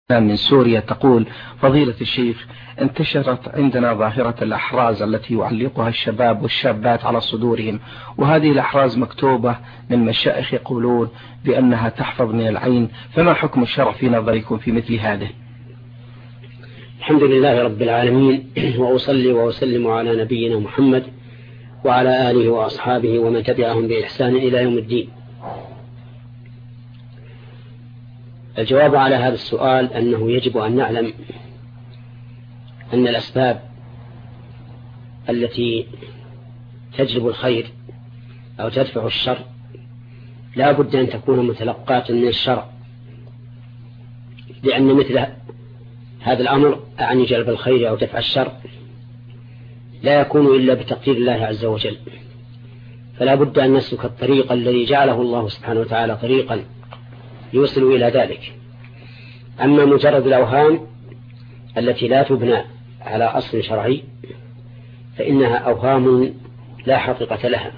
من سوريا تقول: فضيلة الشيخ، انتشرت عندنا ظاهرة الأحراز التي يعلقها الشباب والشابات على صدورهم، وهذه الأحراز مكتوبة من مشائخ يقولون بأنها تحفظ من العين، فما حكم الشرع في نظركم في مثل هذا؟ الحمد لله رب العالمين، وأصلي وأسلم على نبينا محمد وعلى آله وأصحابه ومن تبعهم بإحسان إلى يوم الدين. الجواب على هذا السؤال أنه يجب أن نعلم أن الأسباب التي تجلب الخير أو تدفع الشر لا بد أن تكون متلقاة من الشرع، لأن مثل هذا الأمر أعني جلب الخير أو دفع الشر لا يكون إلا بتقدير الله عز وجل، فلا بد أن نسلك الطريق الذي جعله الله سبحانه وتعالى طريقا يوصل إلى ذلك. أما مجرد الأوهام التي لا تبنى على أصل شرعي فإنها أوهام لا حقيقة لها،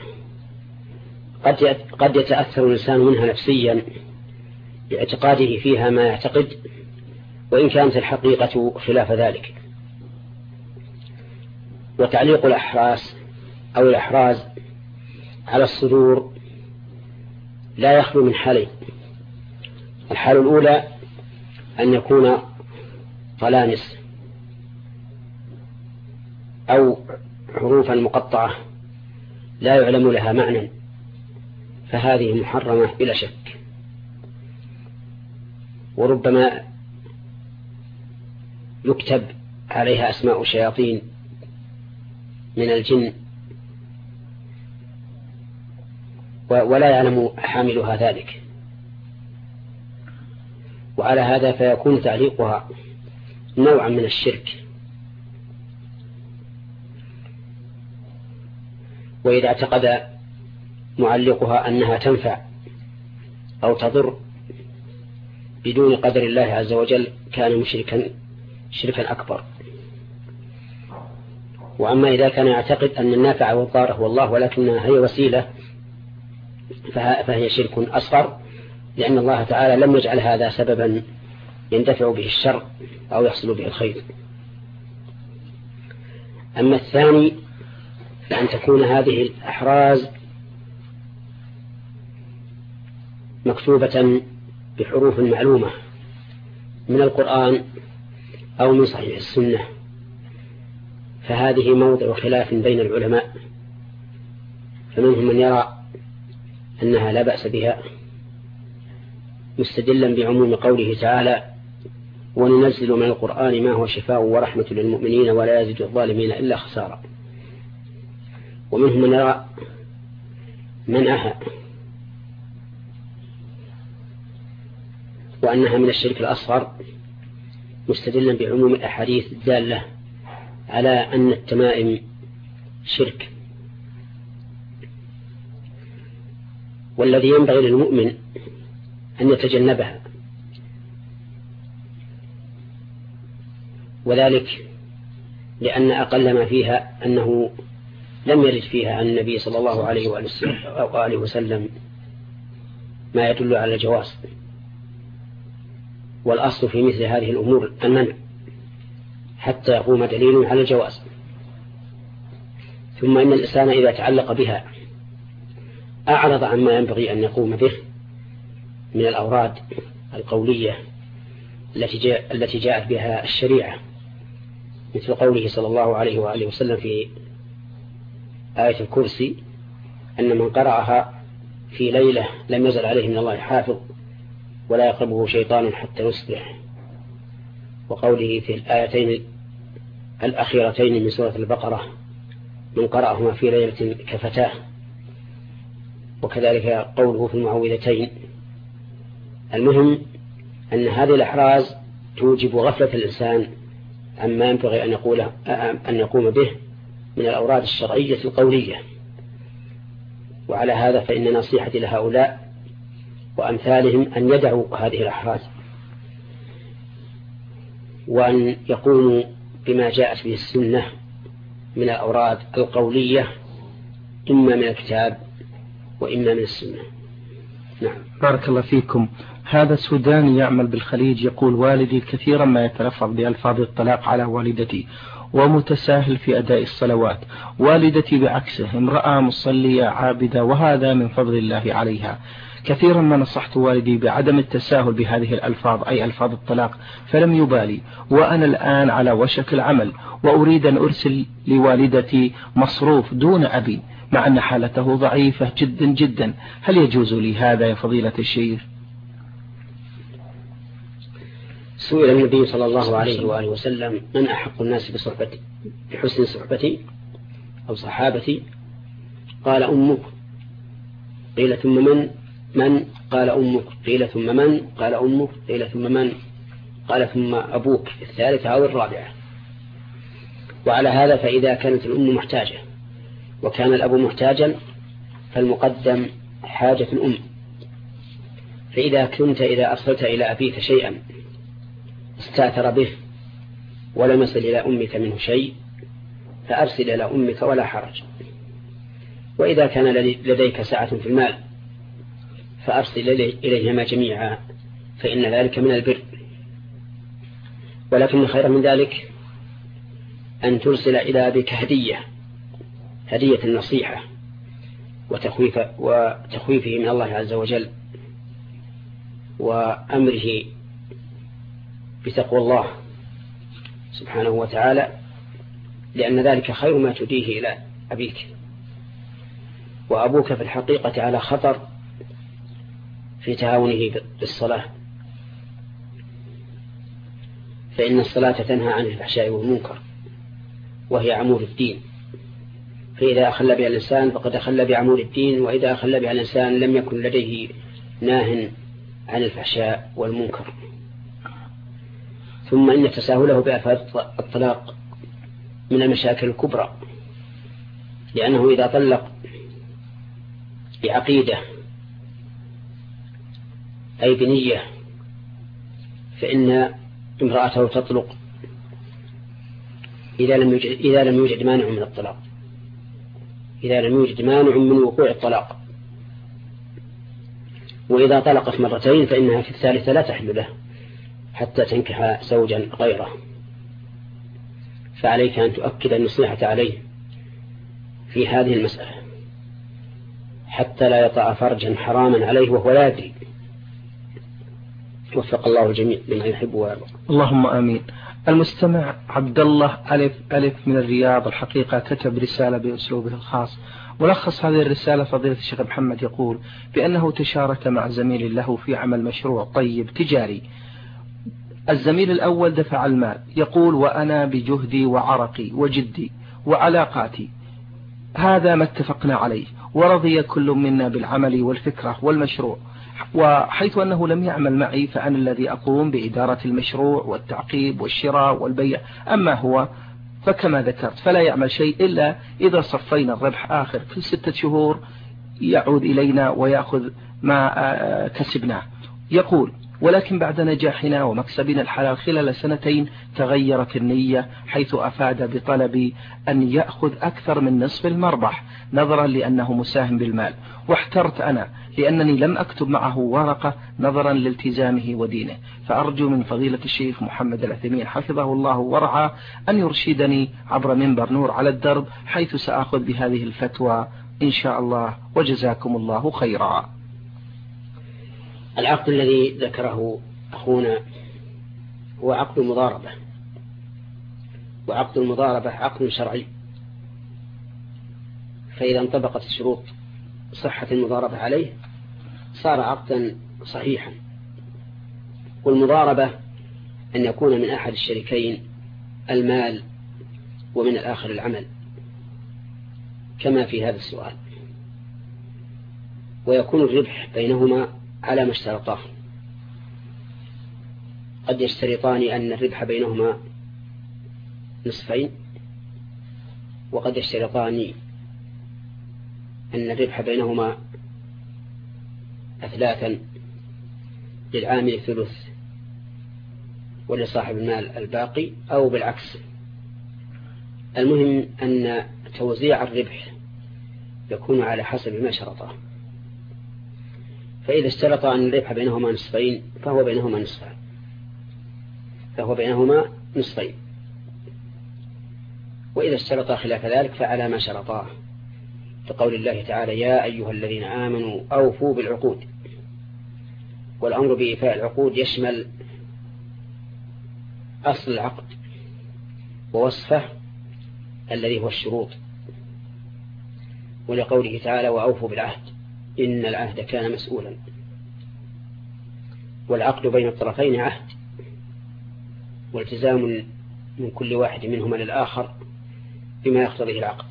قد يتأثر الإنسان منها نفسيا باعتقاده فيها ما يعتقد، وإن كانت الحقيقة خلاف ذلك. وتعليق الأحراس أو الأحراز على الصدور لا يخلو من حالين: الحال الأولى أن يكون طلانس أو حروفا مقطعة لا يعلم لها معنى، فهذه محرمة بلا شك، وربما يكتب عليها أسماء شياطين من الجن ولا يعلم حاملها ذلك، وعلى هذا فيكون تعليقها نوعا من الشرك. وإذا اعتقد معلقها أنها تنفع أو تضر بدون قدر الله عز وجل كان مشركا شركا أكبر. وأما إذا كان يعتقد أن النافع والضار هو الله ولكنها هي وسيلة فهي شرك أصغر، لأن الله تعالى لم يجعل هذا سببا يندفع به الشر أو يحصل به الخير. أما الثاني فأن تكون هذه الأحراز مكتوبة بحروف معلومة من القرآن أو من صحيح السنة، فهذه موضع خلاف بين العلماء، فمنهم من يرى أنها لا بأس بها مستدلا بعموم قوله تعالى: وننزل من القرآن ما هو شفاء ورحمة للمؤمنين ولا يزيد الظالمين إلا خسارا. ومنهم من يرى منعها وأنها من الشرك الأصغر مستدلا بعموم الأحاديث الدالة على أن التمائم شرك. والذي ينبغي للمؤمن أن يتجنبها، وذلك لأن أقل ما فيها أنه لم يرد فيها عن النبي صلى الله عليه وآله وسلم ما يدل على الجواز، والأصل في مثل هذه الأمور المنع حتى يقوم دليل على الجواز. ثم إن الإنسان إذا تعلق بها أعرض عما ينبغي أن يقوم به من الأوراد القولية التي جاءت بها الشريعة، مثل قوله صلى الله عليه وآله وسلم في آية الكرسي: أن من قرأها في ليلة لم يزل عليه من الله حافظ ولا يقربه شيطان حتى يصبح. وقوله في الآيتين الأخيرتين من سورة البقرة: من قرأهما في ليلة كفتاه. وكذلك قوله في المعوذتين. المهم أن هذه الأحراز توجب غفلة الإنسان عما ينبغي أن يقوم به من الأوراد الشرعية القولية. وعلى هذا فإن نصيحتي لهؤلاء وأمثالهم أن يدعوا هذه الأحراز وأن يقوموا بما جاءت به السنة من الأوراد القولية، إما من الكتاب وإما من السنة. نعم. بارك الله فيكم. هذا سوداني يعمل بالخليج يقول: والدي كثيرا ما يتلفظ بألفاظ الطلاق على والدتي ومتساهل في أداء الصلوات. والدتي بعكسه امرأة مصلية عابدة وهذا من فضل الله عليها. كثيرا ما نصحت والدي بعدم التساهل بهذه الألفاظ أي ألفاظ الطلاق فلم يبالي، وأنا الآن على وشك العمل وأريد أن أرسل لوالدتي مصروف دون أبي مع أن حالته ضعيفة جدا جدا. هل يجوز لي هذا يا فضيلة الشيخ؟ سئل النبي صلى الله عليه وآله وسلم: من أحق الناس بحسن صحبتي أو صحابتي؟ قال: أمك. قيل: ثم من؟ قال: أمك. قيل: ثم من؟ قال: أمك. قيل: ثم من؟ قال: ثم أبوك في الثالثة أو الرابعة. وعلى هذا فإذا كانت الأم محتاجة وكان الأب محتاجا فالمقدم حاجة الأم. فإذا كنت إذا أرسلت إلى أبيك شيئا استأثر به ولم يصل إلى أمك منه شيء فأرسل إلى أمك ولا حرج. وإذا كان لديك سعة في المال فأرسل إليهما جميعا فإن ذلك من البر. ولكن خير من ذلك أن ترسل إلى أبيك هدية النصيحة وتخويفه من الله عز وجل وأمره بتقوى الله سبحانه وتعالى، لأن ذلك خير ما تديه إلى أبيك. وأبوك في الحقيقة على خطر في تعاونه بالصلاة، فإن الصلاة تنهى عن الفحشاء والمنكر وهي عمود الدين، فإذا أخل بها الإنسان فقد أخل بعمود الدين، وإذا أخل بها الإنسان لم يكن لديه ناه عن الفحشاء والمنكر. ثم إن تساهله بألفاظ الطلاق من المشاكل الكبرى، لأنه إذا طلق بعقيدة أي بنية فإن امرأته تطلق إذا لم يوجد مانع من الطلاق، إذا لم يوجد مانع من وقوع الطلاق. وإذا طلقت مرتين فإنها في الثالثة لا تحل له حتى تنكح زوجا غيره. فعليك أن تؤكد النصيحة عليه في هذه المسألة حتى لا يطأ فرجا حراما عليه وهو لا يدري. وفق الله الجميع لما يحب ويرضى. اللهم آمين. المستمع عبد الله ألف من الرياض الحقيقة كتب رسالة بأسلوبه الخاص، ولخص هذه الرسالة فضيلة الشيخ محمد يقول بأنه تشارك مع زميل له في عمل مشروع طيب تجاري. الزميل الأول دفع المال، يقول: وأنا بجهدي وعرقي وجدي وعلاقاتي هذا ما اتفقنا عليه، ورضي كل منا بالعمل والفكرة والمشروع، وحيث أنه لم يعمل معي فأنا الذي أقوم بإدارة المشروع والتعقيب والشراء والبيع، أما هو فكما ذكرت فلا يعمل شيء إلا إذا صفينا الربح آخر كل 6 شهور يعود إلينا ويأخذ ما كسبناه. يقول: ولكن بعد نجاحنا ومكسبنا الحلال خلال 2 تغيرت النية، حيث أفاد بطلب أن يأخذ أكثر من نصف المربح نظرا لأنه مساهم بالمال، واحترت أنا لأنني لم أكتب معه ورقة نظرا لالتزامه ودينه. فأرجو من فضيلة الشيخ محمد العثيمين حفظه الله ورعاه أن يرشدني عبر منبر نور على الدرب، حيث سأخذ بهذه الفتوى إن شاء الله، وجزاكم الله خيرا. العقد الذي ذكره أخونا هو عقد المضاربة، وعقد المضاربة عقد شرعي، فإذا انطبقت شروط صحة المضاربة عليه صار عقدا صحيحا. والمضاربة أن يكون من أحد الشريكين المال ومن الآخر العمل كما في هذا السؤال، ويكون الربح بينهما على ما اشترطاه. قد يشترطان أن الربح بينهما نصفين، وقد يشترطان أن الربح بينهما 3، للعامل 1/3 ولصاحب المال الباقي، أو بالعكس. المهم أن توزيع الربح يكون على حسب ما شرطه. فإذا اشترط أن الربح بينهما نصفين فهو بينهما نصفين. وإذا اشترط خلاف ذلك فعلى ما شرطاه، كقول الله تعالى: يا أيها الذين آمنوا أوفوا بالعقود. والأمر بإيفاء العقود يشمل أصل العقد ووصفه الذي هو الشروط، ولقوله تعالى: وأوفوا بالعهد إن العهد كان مسؤولا. والعقد بين الطرفين عهد والتزام من كل واحد منهما للآخر بما يقتضيه العقد،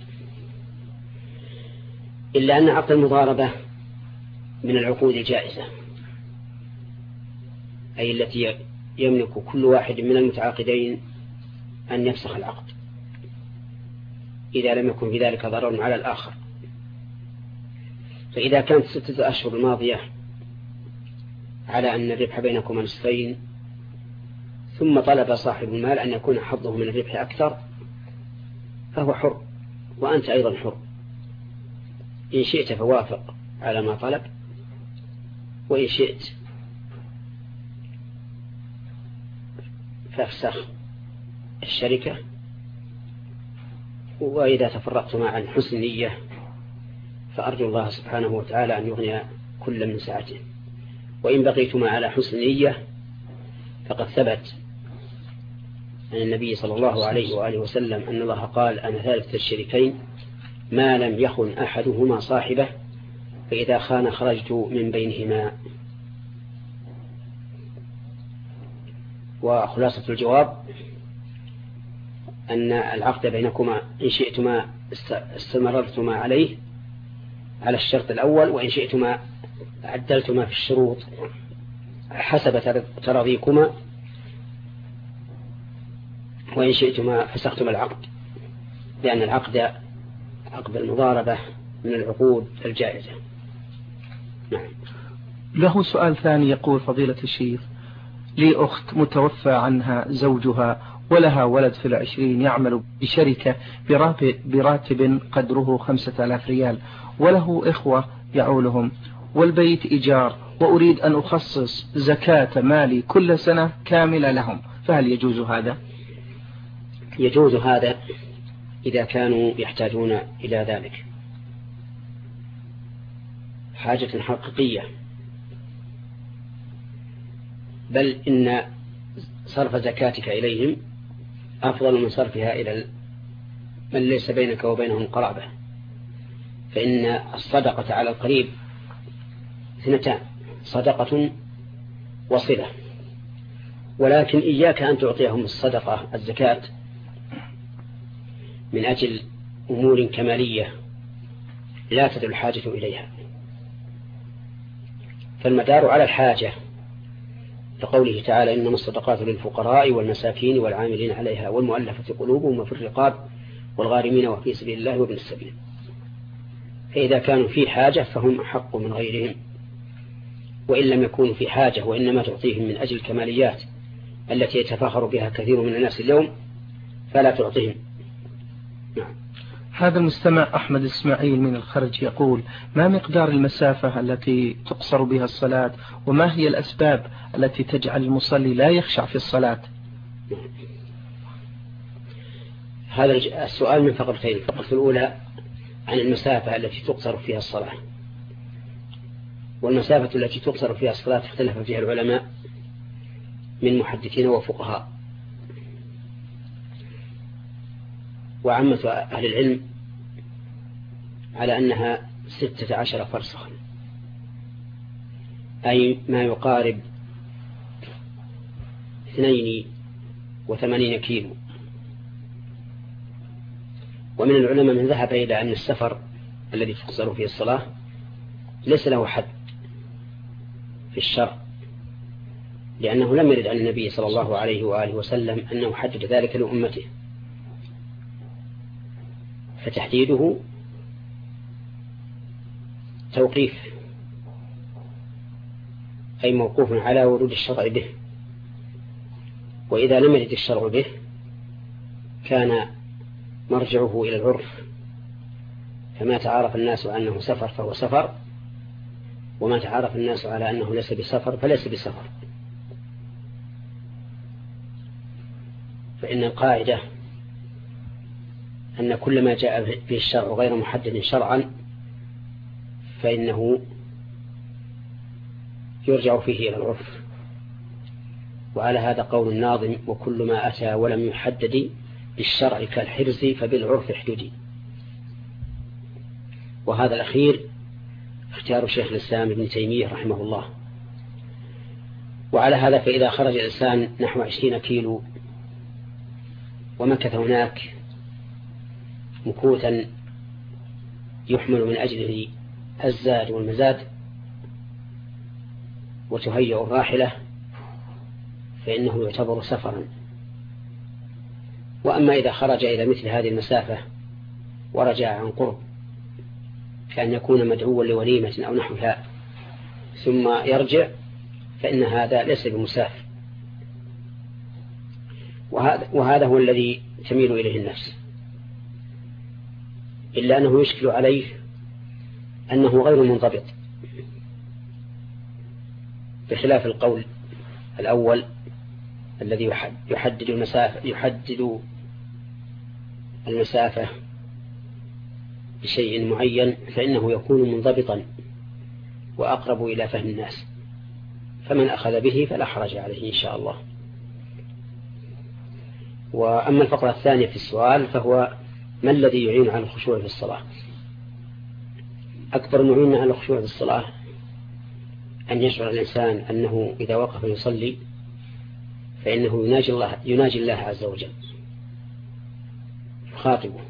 إلا أن عقد المضاربة من العقود الجائزة، أي التي يملك كل واحد من المتعاقدين أن يفسخ العقد إذا لم يكن في ذلك ضرر على الآخر. فإذا كانت 6 أشهر الماضية على أن الربح بينكما نصفين، ثم طلب صاحب المال أن يكون حظه من الربح أكثر، فهو حر وأنت أيضا حر، إن شئت فوافق على ما طلب، وإن شئت فافسخ الشركة. وإذا تفرقتما عن حسن نية فأرجو الله سبحانه وتعالى أن يغني كل من سعته. وإن بقيتما على حسن نية فقد ثبت عن النبي صلى الله عليه وآله وسلم أن الله قال: أنا ثالث الشريكين ما لم يخن أحدهما صاحبه، فإذا خان خرجت من بينهما. وخلاصة الجواب أن العقد بينكما إن شئتما استمررتما عليه على الشرط الأول، وإن شئتما عدلتما في الشروط حسب تراضيكما، وإن شئتما فسختما العقد، لأن العقد عقد المضاربة من العقود الجائزة. نعم. له سؤال ثاني يقول: فضيلة الشيخ، لي أخت متوفى عنها زوجها ولها ولد في 20 يعمل بشركة براتب قدره 5000 ريال، وله إخوة يعولهم، والبيت إيجار، وأريد أن أخصص زكاة مالي كل سنة كاملة لهم، فهل يجوز هذا؟ يجوز هذا إذا كانوا يحتاجون إلى ذلك حاجة حقيقية، بل إن صرف زكاتك إليهم أفضل من صرفها إلى من ليس بينك وبينهم قرابة. فإن الصدقة على القريب 2: صدقة وصلة. ولكن إياك أن تعطيهم الصدقة الزكاة من أجل أمور كمالية لا تدل الحاجة إليها، فالمدار على الحاجة، لقوله تعالى: إنما الصدقات للفقراء والمساكين والعاملين عليها والمؤلفة قلوبهم وفي الرقاب والغارمين وفي سبيل الله وابن السبيل. فإذا كانوا في حاجة فهم أحق من غيرهم، وإن لم يكونوا في حاجة وإنما تعطيهم من أجل الكماليات التي يتفاخر بها كثير من الناس اليوم فلا تعطيهم. نعم. هذا المستمع أحمد إسماعيل من الخرج يقول: ما مقدار المسافة التي تقصر بها الصلاة، وما هي الأسباب التي تجعل المصلي لا يخشع في الصلاة؟ هذا السؤال من فقرتين: الفقرة الأولى عن المسافة التي تقصر فيها الصلاة، والمسافة التي تقصر فيها الصلاة اختلف فيها العلماء من محدثين وفقهاء، وعامة أهل العلم على أنها 16 فرسخا، أي ما يقارب 82 كيلو. ومن العلماء من ذهب إلى أن السفر الذي تقصر فيه الصلاة ليس له حد في الشرع، لأنه لم يرد عن النبي صلى الله عليه وآله وسلم أنه حدد ذلك لأمته، فتحديده توقيف، أي موقوف على ورود الشرع به. وإذا لم يرد الشرع به كان مرجعه إلى العرف، فما تعارف الناس أنه سفر فهو سفر، وما تعرف الناس على أنه ليس بسفر فليس بسفر. فإن القاعدة أن كل ما جاء به الشرع غير محدد شرعا فإنه يرجع فيه إلى العرف. وعلى هذا قول الناظم: وكل ما أتى ولم يحدد بالشرع كالحرز فبالعرف احددي. وهذا الأخير اختيار شيخ الإسلام ابن تيمية رحمه الله. وعلى هذا فإذا خرج الإنسان نحو 20 كيلو ومكث هناك مكوثا يحمل من أجله الزاد والمزاد وتهيأ الراحلة فإنه يعتبر سفرا. وأما إذا خرج إلى مثل هذه المسافة ورجع عن قرب كأن يكون مدعوا لوليمة أو نحوها ثم يرجع فإن هذا ليس بمسافر. وهذا هو الذي تميل إليه النفس، إلا أنه يشكل عليه أنه غير منضبط، بخلاف القول الأول الذي يحدد المسافة بشيء معين، فإنه يكون منضبطا وأقرب إلى فهم الناس، فمن أخذ به فلا حرج عليه إن شاء الله. وأما الفقرة الثانية في السؤال فهو: ما الذي يعين على الخشوع في الصلاة؟ أكبر معين على الخشوع في الصلاة أن يشعر الإنسان أنه إذا وقف يصلي فإنه يناجي الله عز وجل، يخاطبه،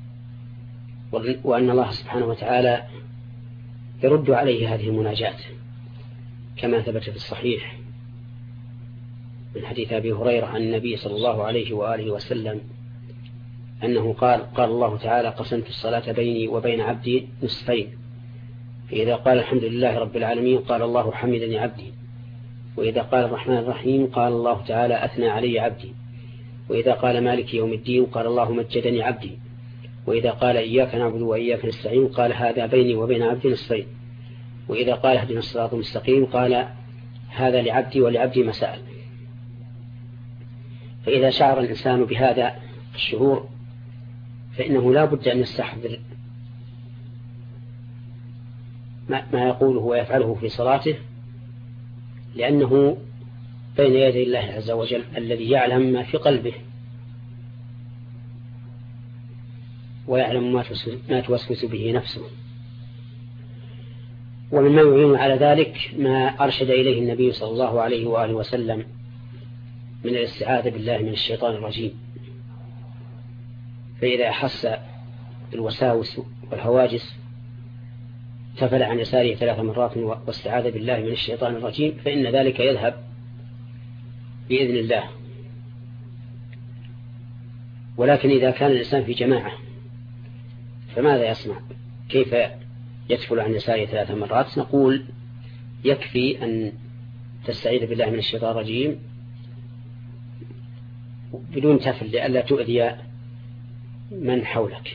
وأن الله سبحانه وتعالى يرد عليه هذه المناجاة كما ثبت في الصحيح من حديث أبي هريرة عن النبي صلى الله عليه وآله وسلم أنه قال الله تعالى: قسمت الصلاة بيني وبين عبدي نصفين، فإذا قال الحمد لله رب العالمين قال الله حمدني عبدي، وإذا قال الرحمن الرحيم قال الله تعالى أثنى علي عبدي، وإذا قال مالك يوم الدين قال الله مجدني عبدي، وإذا قال إياك نعبد وإياك نستعين قال هذا بيني وبين عبدي نصفين، وإذا قال اهدنا الصراط المستقيم قال هذا لعبدي ولعبدي ما سأل. فإذا شعر الإنسان بهذا الشعور فإنه لا بد أن يستحضر ما يقوله ويفعله في صلاته، لأنه بين يدي الله عز وجل الذي يعلم ما في قلبه ويعلم ما توسوس به نفسه. ومما يعين على ذلك ما أرشد إليه النبي صلى الله عليه وآله وسلم من الاستعاذة بالله من الشيطان الرجيم، فإذا أحس بالوساوس والهواجس تفل عن يساره 3 مرات واستعاذ بالله من الشيطان الرجيم، فإن ذلك يذهب بإذن الله. ولكن إذا كان الإنسان في جماعة فماذا يصنع؟ كيف يتفل عن يساره 3 مرات؟ نقول يكفي أن تستعيذ بالله من الشيطان الرجيم بدون تفل لئلا تؤذي من حولك.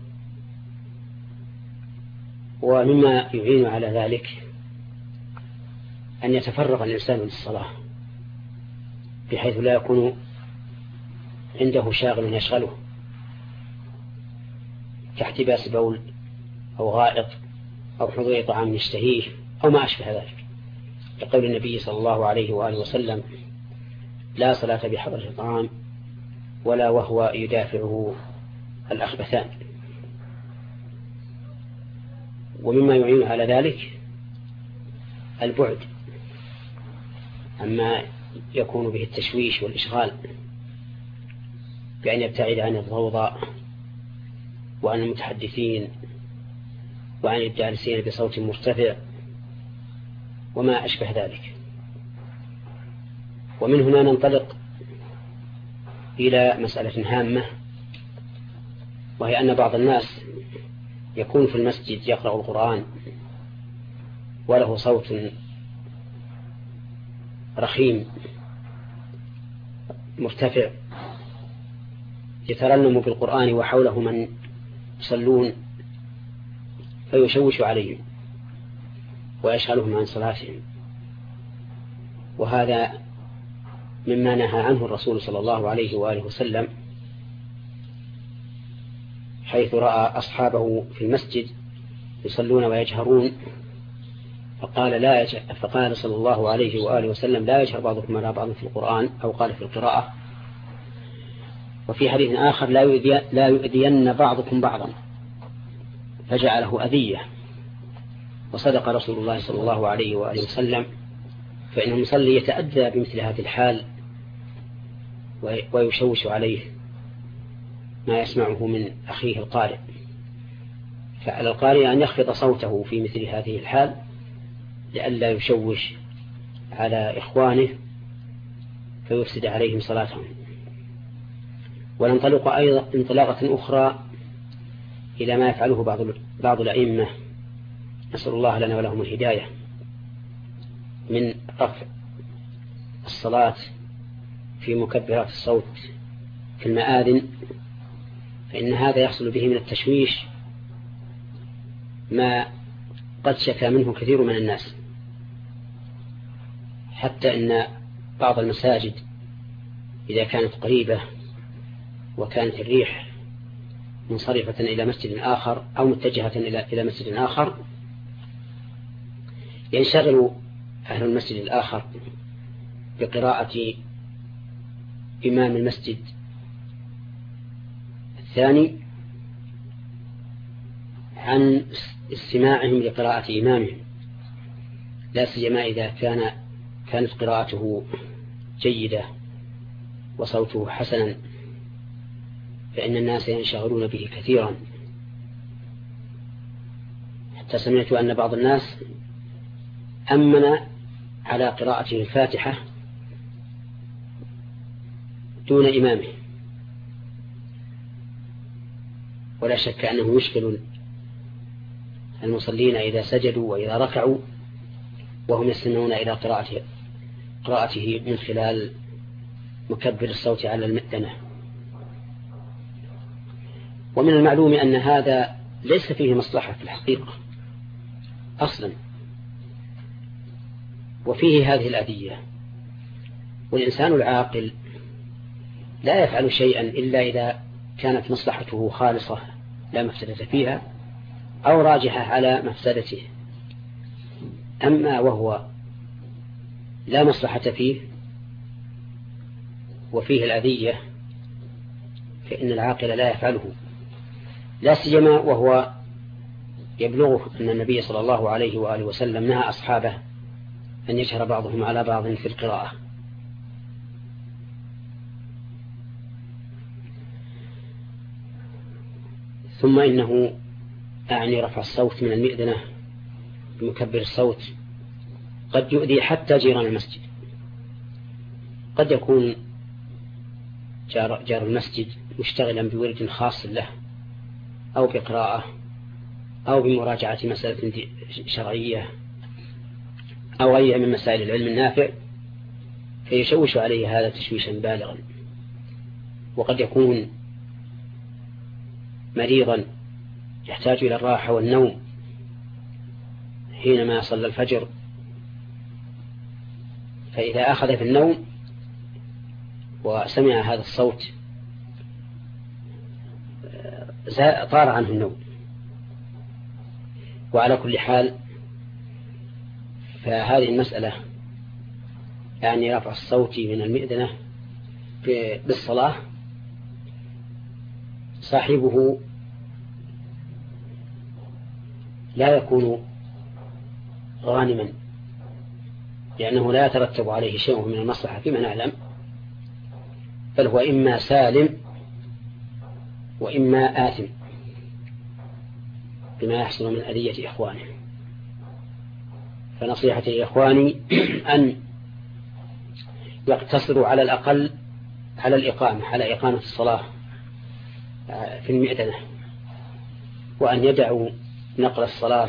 ومما يعين على ذلك أن يتفرغ الإنسان للصلاة بحيث لا يكون عنده شاغل يشغله كاحتباس بول أو غائط أو حضور طعام يشتهيه أو ما أشبه ذلك، لقول النبي صلى الله عليه وآله وسلم: لا صلاة بحضرة الطعام ولا وهو يدافعه الأخبثان. ومما يعين على ذلك البعد عما يكون به التشويش والإشغال، بأن يبتعد عن الضوضاء وعن المتحدثين وعن الجالسين بصوت مرتفع وما أشبه ذلك. ومن هنا ننطلق إلى مسألة هامة، وهي أن بعض الناس يكون في المسجد يقرأ القرآن وله صوت رخيم مرتفع يترنم بالقرآن وحوله من يصلون فيشوش عليهم، ويشغلهم عن صلاتهم. وهذا مما نهى عنه الرسول صلى الله عليه وآله وسلم، حيث رأى أصحابه في المسجد يصلون ويجهرون فقال صلى الله عليه وآله وسلم: لا يجهر بعضكم على بعض في القرآن، أو قال في القراءة. وفي حديث آخر: لا يؤذين بعضكم بعضا، فجعله أذية. وصدق رسول الله صلى الله عليه وآله وسلم، فإن المصلي يتأذى بمثل هذه الحال ويشوش عليه ما يسمعه من أخيه القارئ. فعلى القارئ أن يخفض صوته في مثل هذه الحال لئلا يشوش على إخوانه فيفسد عليهم صلاتهم. وننطلق أيضا انطلاقة أخرى إلى ما يفعله بعض الأئمة، نسأل الله لنا ولهم الهداية، من رفع الصلاة في مكبرات الصوت في المآذن، فإن هذا يحصل به من التشويش ما قد شكى منه كثير من الناس، حتى إن بعض المساجد إذا كانت قريبة وكانت الريح منصرفة إلى مسجد آخر أو متجهة إلى مسجد آخر، ينشغل أهل المسجد الآخر بقراءة إمام المسجد الثاني عن استماعهم لقراءة إمامهم، لا سيما إذا كانت قراءته جيدة وصوته حسنا، فإن الناس ينشغلون به كثيرا، حتى سمعت أن بعض الناس أمن على قراءته الفاتحة دون إمامه. ولا شك أنه يشكل المصلين إذا سجدوا وإذا ركعوا وهم يستمعون إلى قراءته من خلال مكبر الصوت على المئذنة. ومن المعلوم أن هذا ليس فيه مصلحة في الحقيقة أصلا، وفيه هذه الأذية. والإنسان العاقل لا يفعل شيئا إلا إذا كانت مصلحته خالصة لا مفسدة فيها أو راجحة على مفسدته. أما وهو لا مصلحة فيه وفيه الأذية فإن العاقل لا يفعله، لا سيما وهو يبلغه أن النبي صلى الله عليه وآله وسلم نهى أصحابه أن يجهر بعضهم على بعض في القراءة. ثم إنه أعني رفع الصوت من المئذنة بمكبر الصوت قد يؤذي حتى جيران المسجد. قد يكون جار المسجد مشتغلا بورد خاص له أو بقراءة أو بمراجعة مسألة شرعية أو غيرها من مسائل العلم النافع، فيشوش عليه هذا تشويشا بالغا. وقد يكون مريضا يحتاج إلى الراحة والنوم حينما صلى الفجر، فإذا أخذ في النوم وسمع هذا الصوت طار عنه النوم. وعلى كل حال فهذه المسألة يعني رفع الصوت من المئذنة بالصلاة صاحبه لا يكون غانما، لأنه لا يترتب عليه شيء من المصلحة فيما نعلم، بل هو إما سالم وإما آثم بما يحصل من أذية إخوانه. فنصيحتي لإخواني أن يقتصروا على الأقل على إقامة الصلاة في المئذنة، وأن يدعوا نقل الصلاة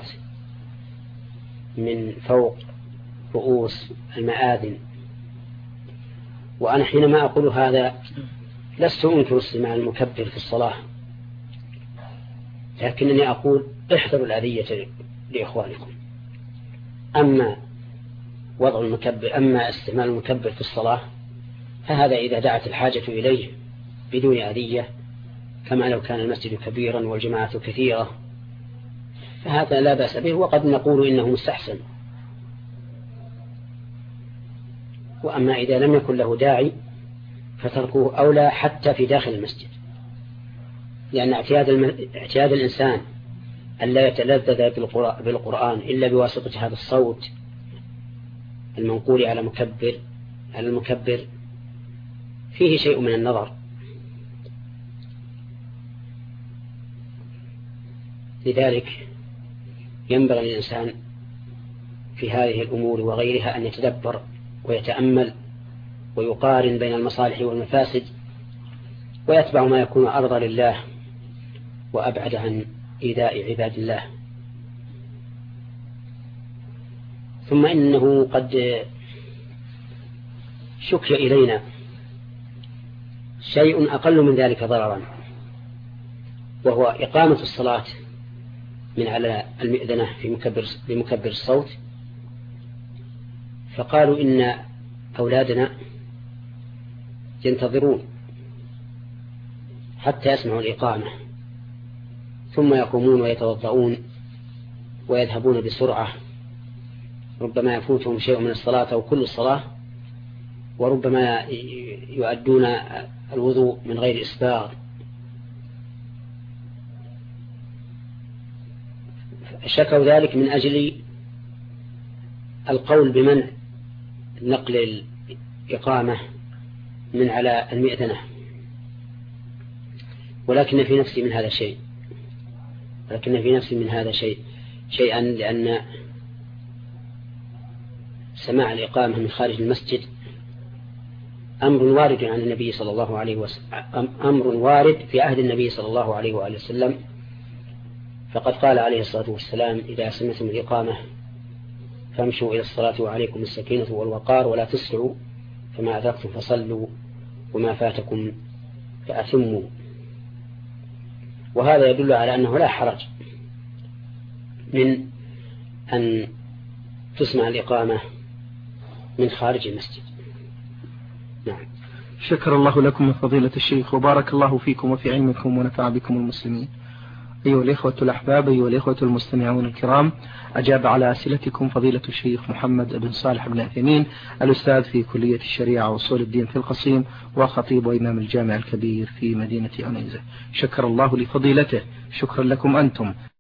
من فوق رؤوس المآذن. وأنا حينما أقول هذا لست أنكر استماع المكبر في الصلاة، لكنني أقول احذروا الأذية لإخوانكم. أما وضع المكبر، أما استعمال المكبر في الصلاة فهذا إذا دعت الحاجة إليه بدون أذية، كما لو كان المسجد كبيرا والجماعة كثيرة، فهذا لا بأس به، وقد نقول إنه مستحسن. وأما إذا لم يكن له داعي فتركه أولى حتى في داخل المسجد، لأن اعتياد الإنسان أن لا يتلذذ بالقرآن إلا بواسطة هذا الصوت المنقول على المكبر فيه شيء من النظر. لذلك ينبغي للإنسان في هذه الأمور وغيرها أن يتدبر ويتأمل ويقارن بين المصالح والمفاسد، ويتبع ما يكون أرضى لله وأبعد عن إيذاء عباد الله. ثم إنه قد شكي إلينا شيء أقل من ذلك ضررا، وهو إقامة الصلاة من على المئذنة بمكبر الصوت. فقالوا إن أولادنا ينتظرون حتى يسمعوا الإقامة ثم يقومون ويتوضؤون ويذهبون بسرعة، ربما يفوتهم شيء من الصلاة أو كل الصلاة، وربما يؤدون الوضوء من غير إسباغ. شكوا ذلك من أجل القول بمنع نقل الإقامة من على المئذنة، ولكن في نفسي من هذا شيئا لأن سماع الإقامة من خارج المسجد أمر وارد عن النبي صلى الله عليه وسلم، أمر وارد في عهد النبي صلى الله عليه وآله وسلم، فقد قال عليه الصلاة والسلام: إذا سمعتم الإقامة فامشوا إلى الصلاة وعليكم السكينة والوقار ولا تسرعوا، فما أدركتم فصلوا وما فاتكم فأتموا. وهذا يدل على أنه لا حرج من أن تسمع الإقامة من خارج المسجد. نعم. شكر الله لكم فضيلة الشيخ، وبارك الله فيكم وفي علمكم ونفع بكم المسلمين. أيها الإخوة الأحباب، أيها الإخوة المستمعون الكرام، أجاب على أسئلتكم فضيلة الشيخ محمد بن صالح بن عثيمين، الأستاذ في كلية الشريعة وأصول الدين في القصيم، وخطيب وإمام الجامع الكبير في مدينة عنيزة. شكر الله لفضيلته. شكرا لكم أنتم.